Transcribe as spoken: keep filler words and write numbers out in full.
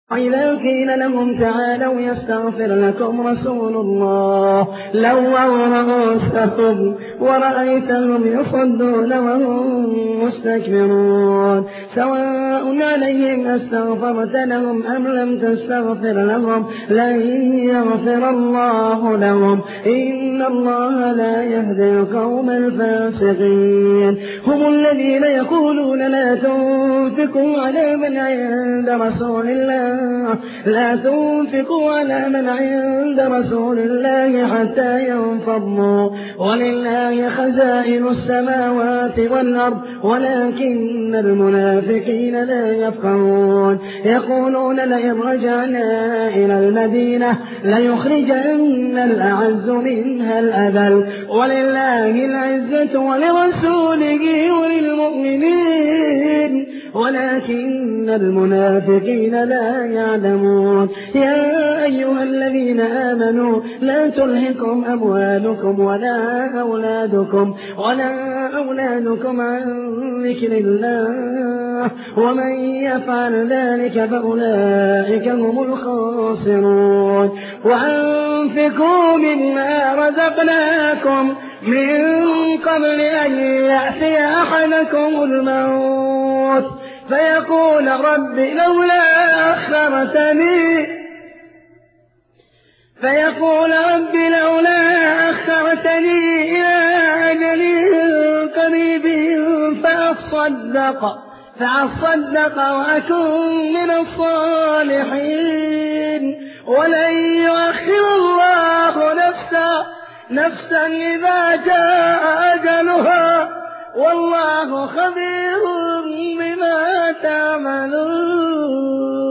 وإذا قيل لهم تعالوا يستغفر لكم رسول الله لووا رؤوسهم ورأيتهم يصدون وهم مستكبرون سواء عليهم أستغفرت لهم أم لم تستغفر لهم لن يغفر الله لهم إن الله لا يهدي القوم الفاسقين هم الذين يقولون لا تنفقوا على من عند رسول الله لا تنفقوا على من عند رسول الله حتى ينفضوا ولله خزائن السماوات والأرض ولكن المنافقين لا يفقهون يقولون لئن رجعنا إلى المدينة ليخرجن الأعز منها الأذل ولله العزة ولرسوله وللمؤمنين ولكن المنافقين لا يعلمون يا أيها الذين آمنوا لا تلهكم أموالكم ولا أولادكم ولا أولادكم عن ذكر الله ومن يفعل ذلك فأولئك هم الخاسرون وأنفقوا مما رزقناكم من قبل أن يأتي أحدكم الموت فيقول رب لولا أخرتني فيقول رب لولا أخرتني إلى أجل قريب فأصدق فأصدق وأكن من الصالحين ولن يؤخر الله نفسا نفسا إذا جاء أجلها والله خبير بما تعملون.